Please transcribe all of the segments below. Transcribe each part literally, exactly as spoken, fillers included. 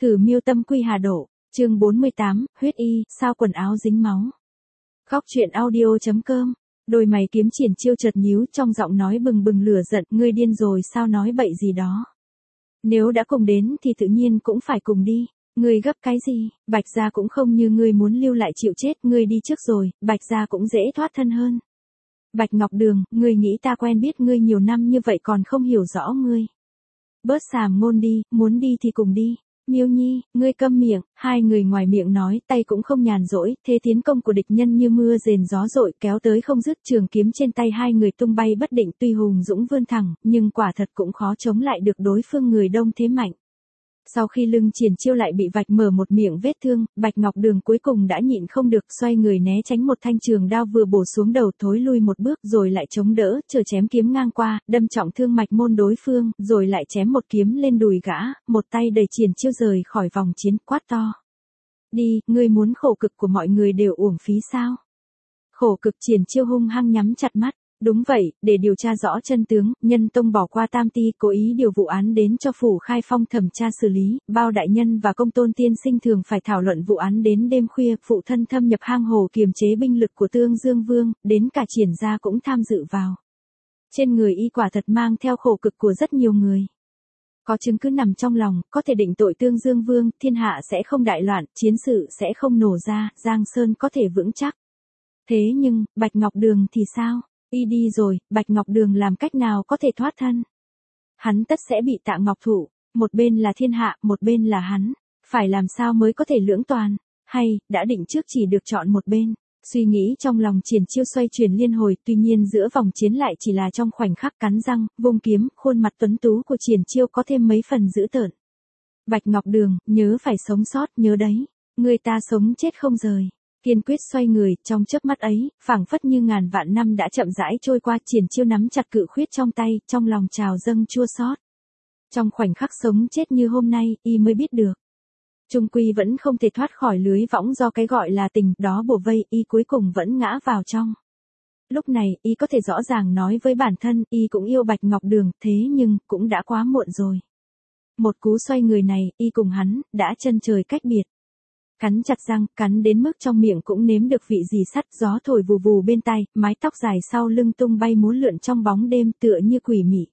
Cử miêu tâm quy hà độ, chương bốn mươi tám, huyết y, sao quần áo dính máu. Góc truyện audio chấm com, đôi mày kiếm Triển Chiêu chợt nhíu, trong giọng nói bừng bừng lửa giận, ngươi điên rồi sao nói bậy gì đó. Nếu đã cùng đến thì tự nhiên cũng phải cùng đi, ngươi gấp cái gì, Bạch gia cũng không như ngươi muốn lưu lại chịu chết, ngươi đi trước rồi, Bạch gia cũng dễ thoát thân hơn. Bạch Ngọc Đường, ngươi nghĩ ta quen biết ngươi nhiều năm như vậy còn không hiểu rõ ngươi. Bớt sàm ngôn đi, muốn đi thì cùng đi. Miêu Nhi, ngươi câm miệng, hai người ngoài miệng nói, tay cũng không nhàn rỗi, thế tiến công của địch nhân như mưa rền gió dội kéo tới không dứt, trường kiếm trên tay hai người tung bay bất định, tuy hùng dũng vươn thẳng, nhưng quả thật cũng khó chống lại được đối phương người đông thế mạnh. Sau khi lưng Triển Chiêu lại bị vạch mở một miệng vết thương, Bạch Ngọc Đường cuối cùng đã nhịn không được, xoay người né tránh một thanh trường đao vừa bổ xuống đầu, thối lui một bước rồi lại chống đỡ, chờ chém kiếm ngang qua, đâm trọng thương mạch môn đối phương, rồi lại chém một kiếm lên đùi gã, một tay đẩy Triển Chiêu rời khỏi vòng chiến, quát to. Đi, ngươi muốn khổ cực của mọi người đều uổng phí sao? Khổ cực. Triển Chiêu hung hăng nhắm chặt mắt. Đúng vậy, để điều tra rõ chân tướng, Nhân Tông bỏ qua Tam Ti, cố ý điều vụ án đến cho Phủ Khai Phong thẩm tra xử lý, Bao đại nhân và Công Tôn tiên sinh thường phải thảo luận vụ án đến đêm khuya, phụ thân thâm nhập hang hồ kiềm chế binh lực của Tương Dương Vương, đến cả Triển gia cũng tham dự vào. Trên người y quả thật mang theo khổ cực của rất nhiều người. Có chứng cứ nằm trong lòng, có thể định tội Tương Dương Vương, thiên hạ sẽ không đại loạn, chiến sự sẽ không nổ ra, Giang Sơn có thể vững chắc. Thế nhưng, Bạch Ngọc Đường thì sao? Y đi rồi, Bạch Ngọc Đường làm cách nào có thể thoát thân? Hắn tất sẽ bị Tạ Ngọc Thụ, một bên là thiên hạ, một bên là hắn, phải làm sao mới có thể lưỡng toàn, hay, đã định trước chỉ được chọn một bên. Suy nghĩ trong lòng Triển Chiêu xoay chuyển liên hồi, tuy nhiên giữa vòng chiến lại chỉ là trong khoảnh khắc cắn răng, vung kiếm, khuôn mặt tuấn tú của Triển Chiêu có thêm mấy phần dữ tợn. Bạch Ngọc Đường, nhớ phải sống sót, nhớ đấy, người ta sống chết không rời. Kiên quyết xoay người, trong chớp mắt ấy, phảng phất như ngàn vạn năm đã chậm rãi trôi qua, Triển Chiêu nắm chặt cự khuyết trong tay, trong lòng trào dâng chua xót. Trong khoảnh khắc sống chết như hôm nay, y mới biết được. Trung quy vẫn không thể thoát khỏi lưới võng do cái gọi là tình, đó bủa vây, y cuối cùng vẫn ngã vào trong. Lúc này, y có thể rõ ràng nói với bản thân, y cũng yêu Bạch Ngọc Đường, thế nhưng, cũng đã quá muộn rồi. Một cú xoay người này, y cùng hắn, đã chân trời cách biệt. Cắn chặt răng, cắn đến mức trong miệng cũng nếm được vị gì sắt, gió thổi vù vù bên tai, mái tóc dài sau lưng tung bay múa lượn trong bóng đêm tựa như quỷ mị.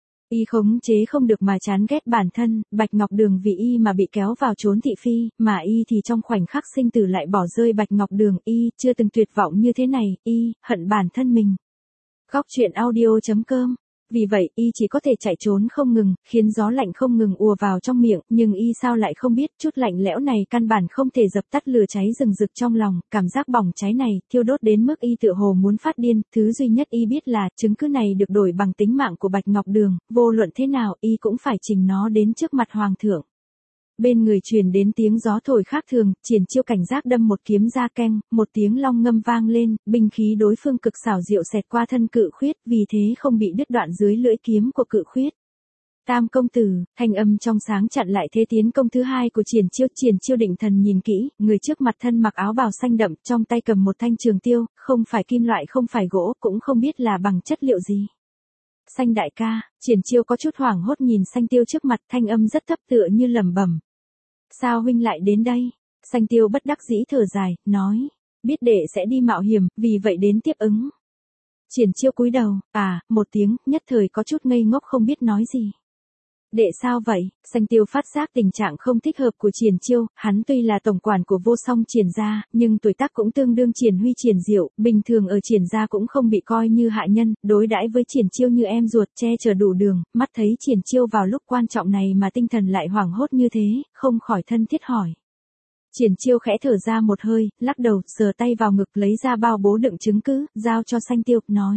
Y khống chế không được mà chán ghét bản thân, Bạch Ngọc Đường vì y mà bị kéo vào trốn thị phi, mà y thì trong khoảnh khắc sinh tử lại bỏ rơi Bạch Ngọc Đường, y chưa từng tuyệt vọng như thế này, y hận bản thân mình. Góc truyện audio chấm com. Vì vậy, y chỉ có thể chạy trốn không ngừng, khiến gió lạnh không ngừng ùa vào trong miệng, nhưng y sao lại không biết, chút lạnh lẽo này căn bản không thể dập tắt lửa cháy rừng rực trong lòng, cảm giác bỏng cháy này, thiêu đốt đến mức y tựa hồ muốn phát điên, thứ duy nhất y biết là, chứng cứ này được đổi bằng tính mạng của Bạch Ngọc Đường, vô luận thế nào, y cũng phải trình nó đến trước mặt Hoàng thượng. Bên người truyền đến tiếng gió thổi khác thường, Triển Chiêu cảnh giác đâm một kiếm ra keng, một tiếng long ngâm vang lên, binh khí đối phương cực xảo diệu xẹt qua thân cự khuyết, vì thế không bị đứt đoạn dưới lưỡi kiếm của cự khuyết. Tam công tử, thanh âm trong sáng chặn lại thế tiến công thứ hai của Triển Chiêu. Triển Chiêu định thần nhìn kỹ, người trước mặt thân mặc áo bào xanh đậm, trong tay cầm một thanh trường tiêu, không phải kim loại không phải gỗ, cũng không biết là bằng chất liệu gì. Xanh đại ca, Triển Chiêu có chút hoảng hốt nhìn Xanh Tiêu trước mặt, thanh âm rất thấp tựa như lẩm bẩm. Sao huynh lại đến đây? Xanh Tiêu bất đắc dĩ thở dài, nói, biết đệ sẽ đi mạo hiểm, vì vậy đến tiếp ứng. Triển Chiêu cúi đầu, à, một tiếng, nhất thời có chút ngây ngốc không biết nói gì. Đệ sao vậy? Xanh Tiêu phát giác tình trạng không thích hợp của Triển Chiêu, hắn tuy là tổng quản của Vô Song Triển gia, nhưng tuổi tác cũng tương đương Triển Huy Triển Diệu, bình thường ở Triển gia cũng không bị coi như hạ nhân, đối đãi với Triển Chiêu như em ruột, che chở đủ đường, mắt thấy Triển Chiêu vào lúc quan trọng này mà tinh thần lại hoảng hốt như thế, không khỏi thân thiết hỏi. Triển Chiêu khẽ thở ra một hơi, lắc đầu, sờ tay vào ngực lấy ra bao bố đựng chứng cứ, giao cho Xanh Tiêu, nói.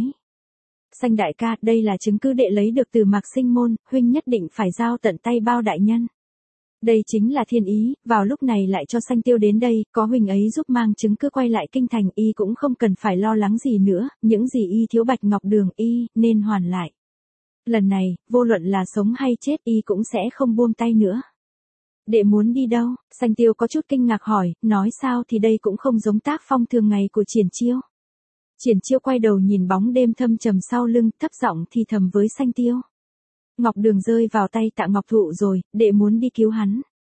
Xanh đại ca, đây là chứng cứ đệ lấy được từ Mạc Sinh Môn, huynh nhất định phải giao tận tay Bao đại nhân. Đây chính là thiên ý, vào lúc này lại cho Xanh Tiêu đến đây, có huynh ấy giúp mang chứng cứ quay lại kinh thành, y cũng không cần phải lo lắng gì nữa, những gì y thiếu Bạch Ngọc Đường y, nên hoàn lại. Lần này, vô luận là sống hay chết y cũng sẽ không buông tay nữa. Đệ muốn đi đâu? Xanh Tiêu có chút kinh ngạc hỏi, nói sao thì đây cũng không giống tác phong thường ngày của Triển Chiêu. Triển Chiêu quay đầu nhìn bóng đêm thâm trầm sau lưng, thấp giọng thì thầm với Xanh Tiêu. Ngọc Đường rơi vào tay Tạ Ngọc Thụ rồi, đệ muốn đi cứu hắn.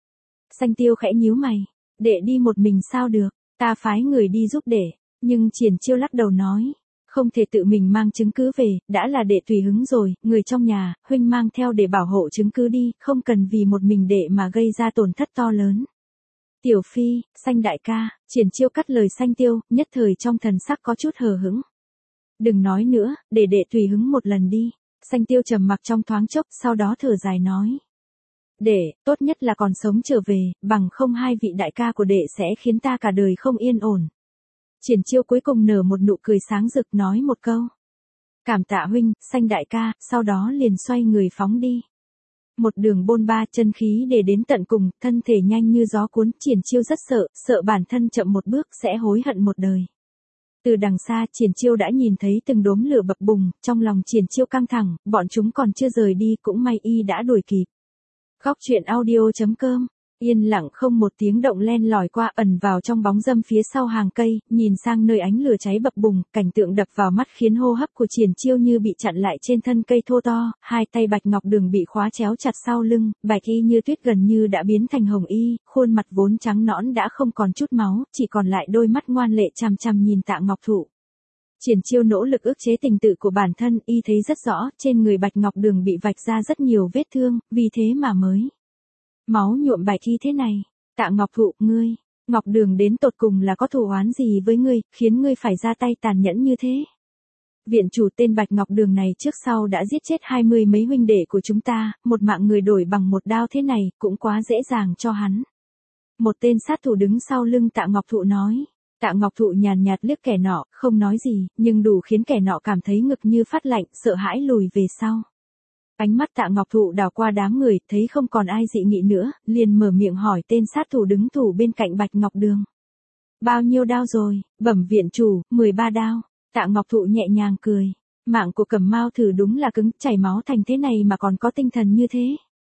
Sanh Tiêu khẽ nhíu mày. Đệ đi một mình sao được, ta phái người đi giúp đệ. Nhưng Triển Chiêu lắc đầu nói. Không thể tự mình mang chứng cứ về, đã là đệ tùy hứng rồi, người trong nhà, huynh mang theo để bảo hộ chứng cứ đi, không cần vì một mình đệ mà gây ra tổn thất to lớn. Tiểu Phi, Sanh đại ca, Triển Chiêu cắt lời Sanh Tiêu, nhất thời trong thần sắc có chút hờ hững. Đừng nói nữa, để đệ tùy hứng một lần đi. Sanh Tiêu trầm mặc trong thoáng chốc, sau đó thở dài nói. Đệ, tốt nhất là còn sống trở về, bằng không hai vị đại ca của đệ sẽ khiến ta cả đời không yên ổn. Triển Chiêu cuối cùng nở một nụ cười sáng rực nói một câu. Cảm tạ huynh, Sanh đại ca, sau đó liền xoay người phóng đi. Một đường bôn ba chân khí để đến tận cùng, thân thể nhanh như gió cuốn, Triển Chiêu rất sợ, sợ bản thân chậm một bước sẽ hối hận một đời. Từ đằng xa Triển Chiêu đã nhìn thấy từng đốm lửa bập bùng, trong lòng Triển Chiêu căng thẳng, bọn chúng còn chưa rời đi cũng may y đã đuổi kịp. Góc truyện audio chấm com. Yên lặng không một tiếng động len lỏi qua ẩn vào trong bóng râm phía sau hàng cây, nhìn sang nơi ánh lửa cháy bập bùng, cảnh tượng đập vào mắt khiến hô hấp của Triển Chiêu như bị chặn lại trên thân cây thô to, hai tay Bạch Ngọc Đường bị khóa chéo chặt sau lưng, bạch y như tuyết gần như đã biến thành hồng y, khuôn mặt vốn trắng nõn đã không còn chút máu, chỉ còn lại đôi mắt ngoan lệ chằm chằm nhìn Tạ Ngọc Thụ. Triển Chiêu nỗ lực ức chế tình tự của bản thân, y thấy rất rõ, trên người Bạch Ngọc Đường bị vạch ra rất nhiều vết thương, vì thế mà mới máu nhuộm bạch y thế này. Tạ Ngọc Thụ, ngươi, Ngọc Đường đến tột cùng là có thù oán gì với ngươi, khiến ngươi phải ra tay tàn nhẫn như thế? Viện chủ tên Bạch Ngọc Đường này trước sau đã giết chết hai mươi mấy huynh đệ của chúng ta, một mạng người đổi bằng một đao thế này, cũng quá dễ dàng cho hắn. Một tên sát thủ đứng sau lưng Tạ Ngọc Thụ nói. Tạ Ngọc Thụ nhàn nhạt liếc kẻ nọ, không nói gì, nhưng đủ khiến kẻ nọ cảm thấy ngực như phát lạnh, sợ hãi lùi về sau. Ánh mắt Tạ Ngọc Thụ đảo qua đám người, thấy không còn ai dị nghị nữa, liền mở miệng hỏi tên sát thủ đứng thủ bên cạnh Bạch Ngọc Đường. Bao nhiêu đao rồi? Bẩm viện chủ, mười ba đao. Tạ Ngọc Thụ nhẹ nhàng cười. Mạng của Cẩm Mao thử đúng là cứng, chảy máu thành thế này mà còn có tinh thần như thế.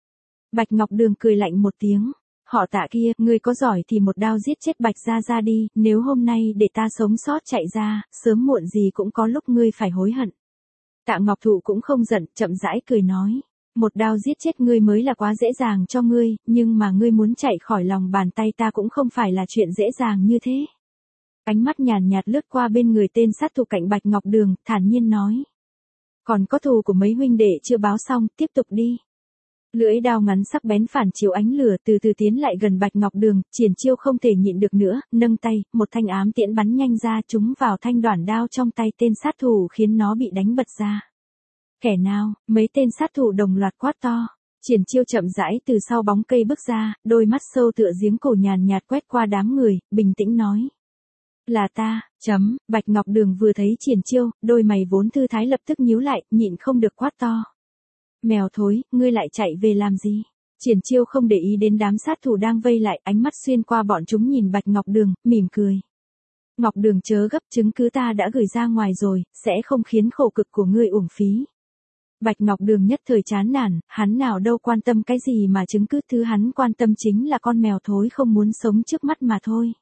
Bạch Ngọc Đường cười lạnh một tiếng. Họ Tạ kia, ngươi có giỏi thì một đao giết chết Bạch Gia Gia đi, nếu hôm nay để ta sống sót chạy ra, sớm muộn gì cũng có lúc ngươi phải hối hận. Tạ Ngọc Thụ cũng không giận, chậm rãi cười nói. Một đao giết chết ngươi mới là quá dễ dàng cho ngươi, nhưng mà ngươi muốn chạy khỏi lòng bàn tay ta cũng không phải là chuyện dễ dàng như thế. Ánh mắt nhàn nhạt lướt qua bên người tên sát thủ cạnh Bạch Ngọc Đường, thản nhiên nói. Còn có thù của mấy huynh đệ chưa báo xong, tiếp tục đi. Lưỡi đao ngắn sắc bén phản chiếu ánh lửa từ từ tiến lại gần Bạch Ngọc Đường, Triển Chiêu không thể nhịn được nữa, nâng tay, một thanh ám tiễn bắn nhanh ra trúng vào thanh đoản đao trong tay tên sát thủ khiến nó bị đánh bật ra. Kẻ nào? Mấy tên sát thủ đồng loạt quát to. Triển Chiêu chậm rãi từ sau bóng cây bước ra, đôi mắt sâu tựa giếng cổ nhàn nhạt quét qua đám người, bình tĩnh nói. Là ta, chấm, Bạch Ngọc Đường vừa thấy Triển Chiêu, đôi mày vốn thư thái lập tức nhíu lại, nhịn không được quát to. Mèo thối, ngươi lại chạy về làm gì? Triển Chiêu không để ý đến đám sát thủ đang vây lại, ánh mắt xuyên qua bọn chúng nhìn Bạch Ngọc Đường, mỉm cười. Ngọc Đường chớ gấp, chứng cứ ta đã gửi ra ngoài rồi, sẽ không khiến khổ cực của ngươi uổng phí. Bạch Ngọc Đường nhất thời chán nản, hắn nào đâu quan tâm cái gì mà chứng cứ, thứ hắn quan tâm chính là con mèo thối không muốn sống trước mắt mà thôi.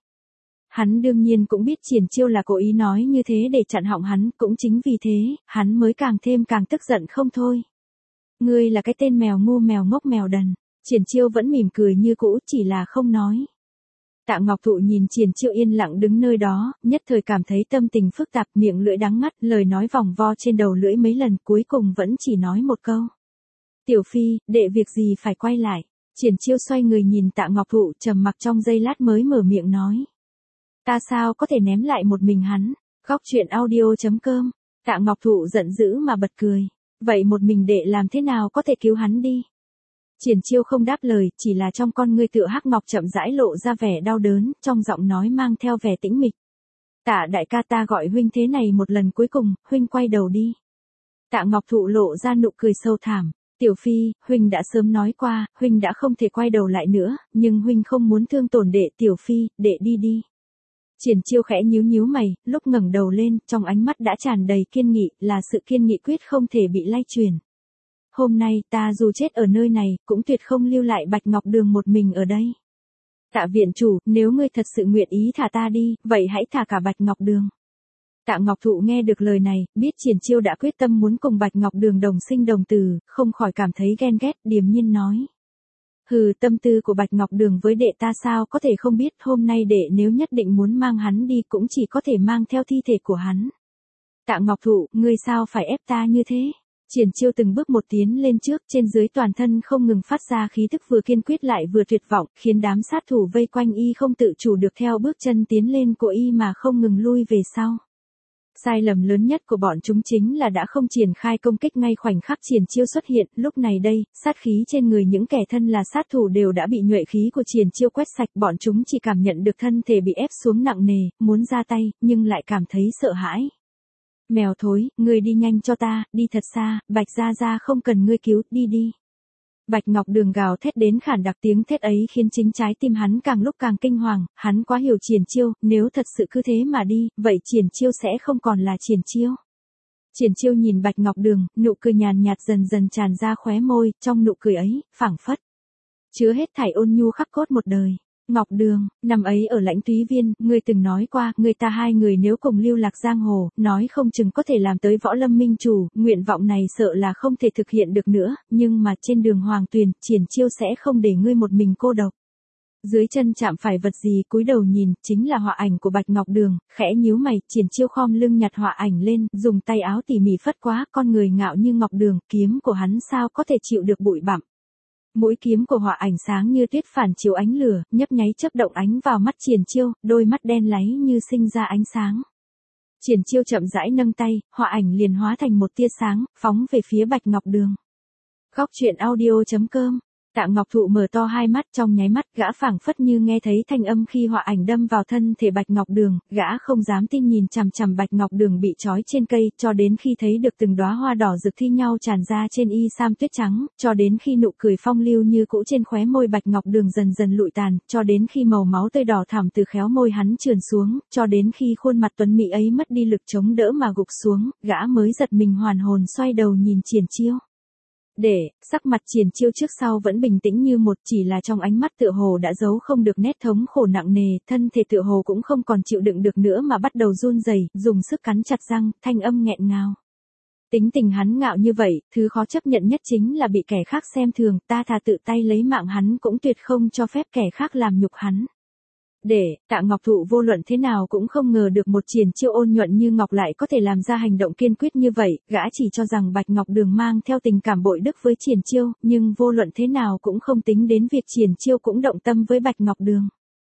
Hắn đương nhiên cũng biết Triển Chiêu là cố ý nói như thế để chặn họng hắn, cũng chính vì thế, hắn mới càng thêm càng tức giận không thôi. Ngươi là cái tên mèo ngu mèo ngốc mèo đần. Triển Chiêu vẫn mỉm cười như cũ, chỉ là không nói. Tạ Ngọc Thụ nhìn Triển Chiêu yên lặng đứng nơi đó, nhất thời cảm thấy tâm tình phức tạp, miệng lưỡi đắng ngắt, lời nói vòng vo trên đầu lưỡi mấy lần, cuối cùng vẫn chỉ nói một câu. Tiểu Phi, đệ việc gì phải quay lại. Triển Chiêu xoay người nhìn Tạ Ngọc Thụ, trầm mặc trong giây lát mới mở miệng nói. Ta sao có thể ném lại một mình hắn. Góc truyện audio chấm com. Tạ Ngọc Thụ giận dữ mà bật cười. Vậy một mình đệ làm thế nào có thể cứu hắn đi? Triển Chiêu không đáp lời, chỉ là trong con ngươi tựa hắc ngọc chậm rãi lộ ra vẻ đau đớn, trong giọng nói mang theo vẻ tĩnh mịch. Tạ đại ca, ta gọi huynh thế này một lần cuối cùng, huynh quay đầu đi. Tạ Ngọc Thụ lộ ra nụ cười sâu thẳm. Tiểu Phi, huynh đã sớm nói qua, huynh đã không thể quay đầu lại nữa, nhưng huynh không muốn thương tổn đệ. Tiểu Phi, đệ đi đi. Triển Chiêu khẽ nhíu nhíu mày, lúc ngẩng đầu lên, trong ánh mắt đã tràn đầy kiên nghị, là sự kiên nghị quyết không thể bị lay truyền. Hôm nay, ta dù chết ở nơi này, cũng tuyệt không lưu lại Bạch Ngọc Đường một mình ở đây. Tạ viện chủ, nếu ngươi thật sự nguyện ý thả ta đi, vậy hãy thả cả Bạch Ngọc Đường. Tạ Ngọc Thụ nghe được lời này, biết Triển Chiêu đã quyết tâm muốn cùng Bạch Ngọc Đường đồng sinh đồng tử, không khỏi cảm thấy ghen ghét, điềm nhiên nói. Hừ, tâm tư của Bạch Ngọc Đường với đệ ta sao có thể không biết, hôm nay đệ nếu nhất định muốn mang hắn đi cũng chỉ có thể mang theo thi thể của hắn. Tạ Ngọc Thụ, ngươi sao phải ép ta như thế? Triển Chiêu từng bước một tiến lên trước, trên dưới toàn thân không ngừng phát ra khí tức vừa kiên quyết lại vừa tuyệt vọng, khiến đám sát thủ vây quanh y không tự chủ được theo bước chân tiến lên của y mà không ngừng lui về sau. Sai lầm lớn nhất của bọn chúng chính là đã không triển khai công kích ngay khoảnh khắc Triển Chiêu xuất hiện, lúc này đây, sát khí trên người những kẻ thân là sát thủ đều đã bị nhuệ khí của Triển Chiêu quét sạch, bọn chúng chỉ cảm nhận được thân thể bị ép xuống nặng nề, muốn ra tay, nhưng lại cảm thấy sợ hãi. Mèo thối, ngươi đi nhanh cho ta, đi thật xa, Bạch Gia Gia không cần ngươi cứu, đi đi. Bạch Ngọc Đường gào thét đến khản đặc, tiếng thét ấy khiến chính trái tim hắn càng lúc càng kinh hoàng, hắn quá hiểu Triển Chiêu, nếu thật sự cứ thế mà đi, vậy Triển Chiêu sẽ không còn là Triển Chiêu. Triển Chiêu nhìn Bạch Ngọc Đường, nụ cười nhàn nhạt dần dần tràn ra khóe môi, trong nụ cười ấy, phảng phất chứa hết thảy ôn nhu khắc cốt một đời. Ngọc Đường, năm ấy ở Lãnh Túy Viên, ngươi từng nói qua, người ta hai người nếu cùng lưu lạc giang hồ, nói không chừng có thể làm tới võ lâm minh chủ, nguyện vọng này sợ là không thể thực hiện được nữa, nhưng mà trên đường Hoàng Tuyền, Triển Chiêu sẽ không để ngươi một mình cô độc. Dưới chân chạm phải vật gì, cúi đầu nhìn, chính là họa ảnh của Bạch Ngọc Đường, khẽ nhíu mày, Triển Chiêu khom lưng nhặt họa ảnh lên, dùng tay áo tỉ mỉ phất quá, con người ngạo như ngọc đường, kiếm của hắn sao có thể chịu được bụi bặm. Mũi kiếm của họa ảnh sáng như tuyết phản chiếu ánh lửa, nhấp nháy chớp động ánh vào mắt Triển Chiêu, đôi mắt đen láy như sinh ra ánh sáng. Triển Chiêu chậm rãi nâng tay, họa ảnh liền hóa thành một tia sáng, phóng về phía Bạch Ngọc Đường. Góc truyện audio chấm com. Tạ Ngọc Thụ mở to hai mắt, trong nháy mắt, gã phảng phất như nghe thấy thanh âm khi họa ảnh đâm vào thân thể Bạch Ngọc Đường, gã không dám tin nhìn chằm chằm Bạch Ngọc Đường bị trói trên cây, cho đến khi thấy được từng đóa hoa đỏ rực thi nhau tràn ra trên y sam tuyết trắng, cho đến khi nụ cười phong lưu như cũ trên khóe môi Bạch Ngọc Đường dần dần lụi tàn, cho đến khi màu máu tươi đỏ thẳm từ khéo môi hắn trườn xuống, cho đến khi khuôn mặt tuấn mỹ ấy mất đi lực chống đỡ mà gục xuống, gã mới giật mình hoàn hồn xoay đầu nhìn Triển Chiêu. Để, sắc mặt Triển Chiêu trước sau vẫn bình tĩnh như một, chỉ là trong ánh mắt tựa hồ đã giấu không được nét thống khổ nặng nề, thân thể tựa hồ cũng không còn chịu đựng được nữa mà bắt đầu run rẩy, dùng sức cắn chặt răng, thanh âm nghẹn ngào. Tính tình hắn ngạo như vậy, thứ khó chấp nhận nhất chính là bị kẻ khác xem thường, ta thà tự tay lấy mạng hắn cũng tuyệt không cho phép kẻ khác làm nhục hắn. Để, Tạ Ngọc Thụ vô luận thế nào cũng không ngờ được một Triển Chiêu ôn nhuận như ngọc lại có thể làm ra hành động kiên quyết như vậy, gã chỉ cho rằng Bạch Ngọc Đường mang theo tình cảm bội đức với Triển Chiêu, nhưng vô luận thế nào cũng không tính đến việc Triển Chiêu cũng động tâm với Bạch Ngọc Đường.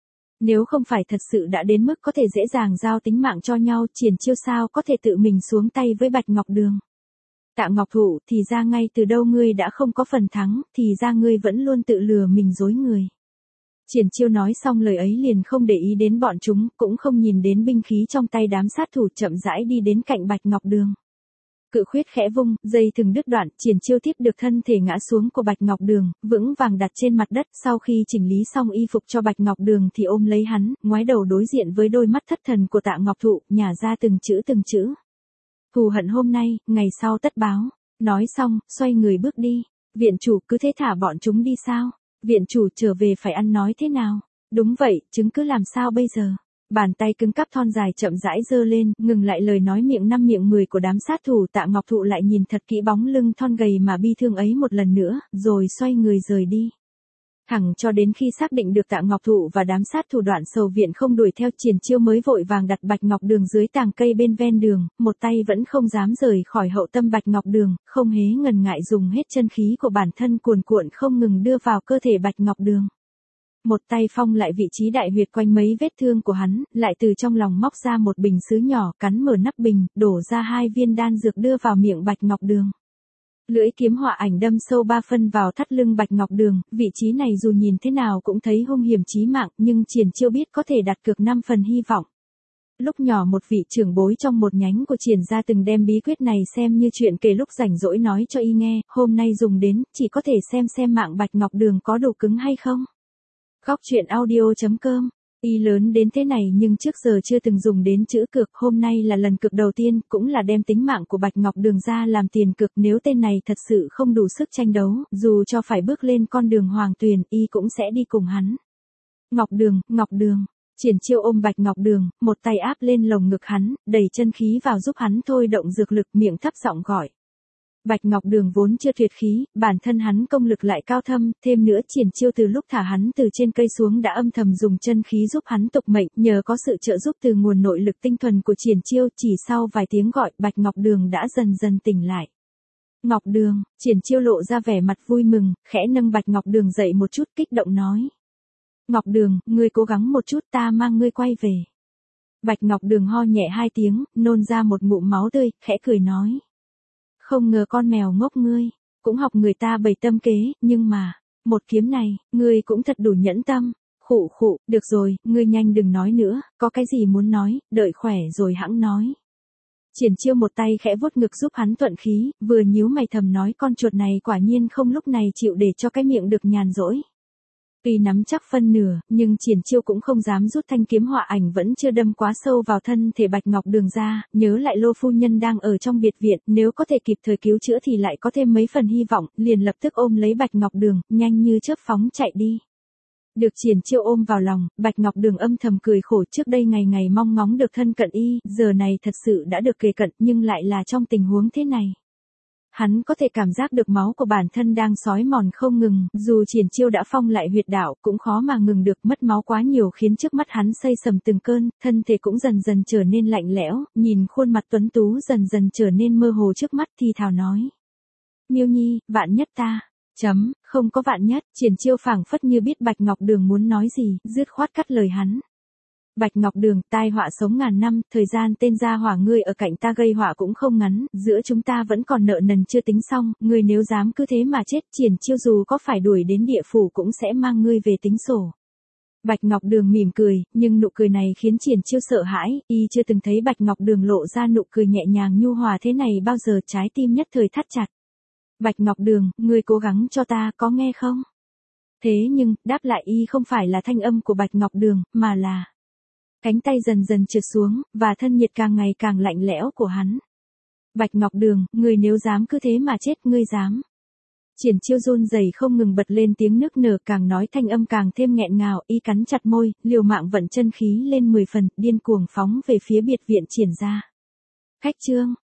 Nếu không phải thật sự đã đến mức có thể dễ dàng giao tính mạng cho nhau, Triển Chiêu sao có thể tự mình xuống tay với Bạch Ngọc Đường. Tạ Ngọc Thụ, thì ra ngay từ đâu ngươi đã không có phần thắng, thì ra ngươi vẫn luôn tự lừa mình dối người. Triển Chiêu nói xong lời ấy liền không để ý đến bọn chúng, cũng không nhìn đến binh khí trong tay đám sát thủ, chậm rãi đi đến cạnh Bạch Ngọc Đường. Cự khuyết khẽ vung, dây thừng đứt đoạn, Triển Chiêu tiếp được thân thể ngã xuống của Bạch Ngọc Đường, vững vàng đặt trên mặt đất, sau khi chỉnh lý xong y phục cho Bạch Ngọc Đường thì ôm lấy hắn, ngoái đầu đối diện với đôi mắt thất thần của Tạ Ngọc Thụ, nhả ra từng chữ từng chữ. Thù hận hôm nay, ngày sau tất báo. Nói xong, xoay người bước đi. Viện chủ, cứ thế thả bọn chúng đi sao? Viện chủ trở về phải ăn nói thế nào? Đúng vậy, chứng cứ làm sao bây giờ? Bàn tay cứng cáp thon dài chậm rãi giơ lên, ngừng lại lời nói miệng năm miệng mười của đám sát thủ. Tạ Ngọc Thụ lại nhìn thật kỹ bóng lưng thon gầy mà bi thương ấy một lần nữa, rồi xoay người rời đi. Thẳng cho đến khi xác định được Tạ Ngọc Thụ và đám sát thủ đoạn sầu viện không đuổi theo, Triển Chiêu mới vội vàng đặt Bạch Ngọc Đường dưới tàng cây bên ven đường, một tay vẫn không dám rời khỏi hậu tâm Bạch Ngọc Đường, không hề ngần ngại dùng hết chân khí của bản thân cuồn cuộn không ngừng đưa vào cơ thể Bạch Ngọc Đường. Một tay phong lại vị trí đại huyệt quanh mấy vết thương của hắn, lại từ trong lòng móc ra một bình sứ nhỏ, cắn mở nắp bình, đổ ra hai viên đan dược đưa vào miệng Bạch Ngọc Đường. Lưỡi kiếm họa ảnh đâm sâu ba phân vào thắt lưng Bạch Ngọc Đường, vị trí này dù nhìn thế nào cũng thấy hung hiểm chí mạng, nhưng Triển Chiêu biết có thể đặt cược năm phần hy vọng. Lúc nhỏ một vị trưởng bối trong một nhánh của Triển gia từng đem bí quyết này xem như chuyện kể lúc rảnh rỗi nói cho y nghe, hôm nay dùng đến, chỉ có thể xem xem mạng Bạch Ngọc Đường có đủ cứng hay không. Góc truyện audio chấm com. Y lớn đến thế này nhưng trước giờ chưa từng dùng đến chữ cược, hôm nay là lần cược đầu tiên, cũng là đem tính mạng của Bạch Ngọc Đường ra làm tiền cược, nếu tên này thật sự không đủ sức tranh đấu, dù cho phải bước lên con đường Hoàng Tuyền, y cũng sẽ đi cùng hắn. Ngọc Đường, Ngọc Đường. Triển Chiêu ôm Bạch Ngọc Đường, một tay áp lên lồng ngực hắn, đẩy chân khí vào giúp hắn thôi động dược lực, miệng thấp giọng gọi. Bạch Ngọc Đường vốn chưa tuyệt khí, bản thân hắn công lực lại cao thâm, thêm nữa Triển Chiêu từ lúc thả hắn từ trên cây xuống đã âm thầm dùng chân khí giúp hắn tục mệnh, nhờ có sự trợ giúp từ nguồn nội lực tinh thuần của Triển Chiêu, chỉ sau vài tiếng gọi, Bạch Ngọc Đường đã dần dần tỉnh lại. Ngọc Đường, Triển Chiêu lộ ra vẻ mặt vui mừng, khẽ nâng Bạch Ngọc Đường dậy một chút, kích động nói. Ngọc Đường, ngươi cố gắng một chút, ta mang ngươi quay về. Bạch Ngọc Đường ho nhẹ hai tiếng, nôn ra một ngụm máu tươi, khẽ cười nói. Không ngờ con mèo ngốc ngươi, cũng học người ta bày tâm kế, nhưng mà, một kiếm này, ngươi cũng thật đủ nhẫn tâm. Khụ khụ, được rồi, ngươi nhanh đừng nói nữa, có cái gì muốn nói, đợi khỏe rồi hẵng nói. Triển Chiêu một tay khẽ vuốt ngực giúp hắn thuận khí, vừa nhíu mày thầm nói con chuột này quả nhiên không lúc này chịu để cho cái miệng được nhàn rỗi. Tuy nắm chắc phân nửa, nhưng Triển Chiêu cũng không dám rút thanh kiếm họa ảnh vẫn chưa đâm quá sâu vào thân thể Bạch Ngọc Đường ra, nhớ lại Lô phu nhân đang ở trong biệt viện, nếu có thể kịp thời cứu chữa thì lại có thêm mấy phần hy vọng, liền lập tức ôm lấy Bạch Ngọc Đường, nhanh như chớp phóng chạy đi. Được Triển Chiêu ôm vào lòng, Bạch Ngọc Đường âm thầm cười khổ, trước đây ngày ngày mong ngóng được thân cận y, giờ này thật sự đã được kề cận, nhưng lại là trong tình huống thế này. Hắn có thể cảm giác được máu của bản thân đang xói mòn không ngừng, dù Triển Chiêu đã phong lại huyệt đạo, cũng khó mà ngừng được, mất máu quá nhiều khiến trước mắt hắn xây sầm từng cơn, thân thể cũng dần dần trở nên lạnh lẽo, nhìn khuôn mặt tuấn tú dần dần trở nên mơ hồ trước mắt thì thào nói. Miêu Nhi, vạn nhất ta. Chấm, không có vạn nhất, Triển Chiêu phảng phất như biết Bạch Ngọc Đường muốn nói gì, dứt khoát cắt lời hắn. Bạch Ngọc Đường, tai họa sống ngàn năm, thời gian tên gia hỏa ngươi ở cạnh ta gây họa cũng không ngắn, giữa chúng ta vẫn còn nợ nần chưa tính xong, ngươi nếu dám cứ thế mà chết, Triển Chiêu dù có phải đuổi đến địa phủ cũng sẽ mang ngươi về tính sổ. Bạch Ngọc Đường mỉm cười, nhưng nụ cười này khiến Triển Chiêu sợ hãi, y chưa từng thấy Bạch Ngọc Đường lộ ra nụ cười nhẹ nhàng nhu hòa thế này bao giờ, trái tim nhất thời thắt chặt. Bạch Ngọc Đường, ngươi cố gắng cho ta, có nghe không? Thế nhưng, đáp lại y không phải là thanh âm của Bạch Ngọc Đường, mà là cánh tay dần dần trượt xuống, và thân nhiệt càng ngày càng lạnh lẽo của hắn. Bạch Ngọc Đường, ngươi nếu dám cứ thế mà chết, ngươi dám. Triển Chiêu run rẩy không ngừng bật lên tiếng nức nở, càng nói thanh âm càng thêm nghẹn ngào, y cắn chặt môi, liều mạng vận chân khí lên mười phần, điên cuồng phóng về phía biệt viện Triển gia. Khách chương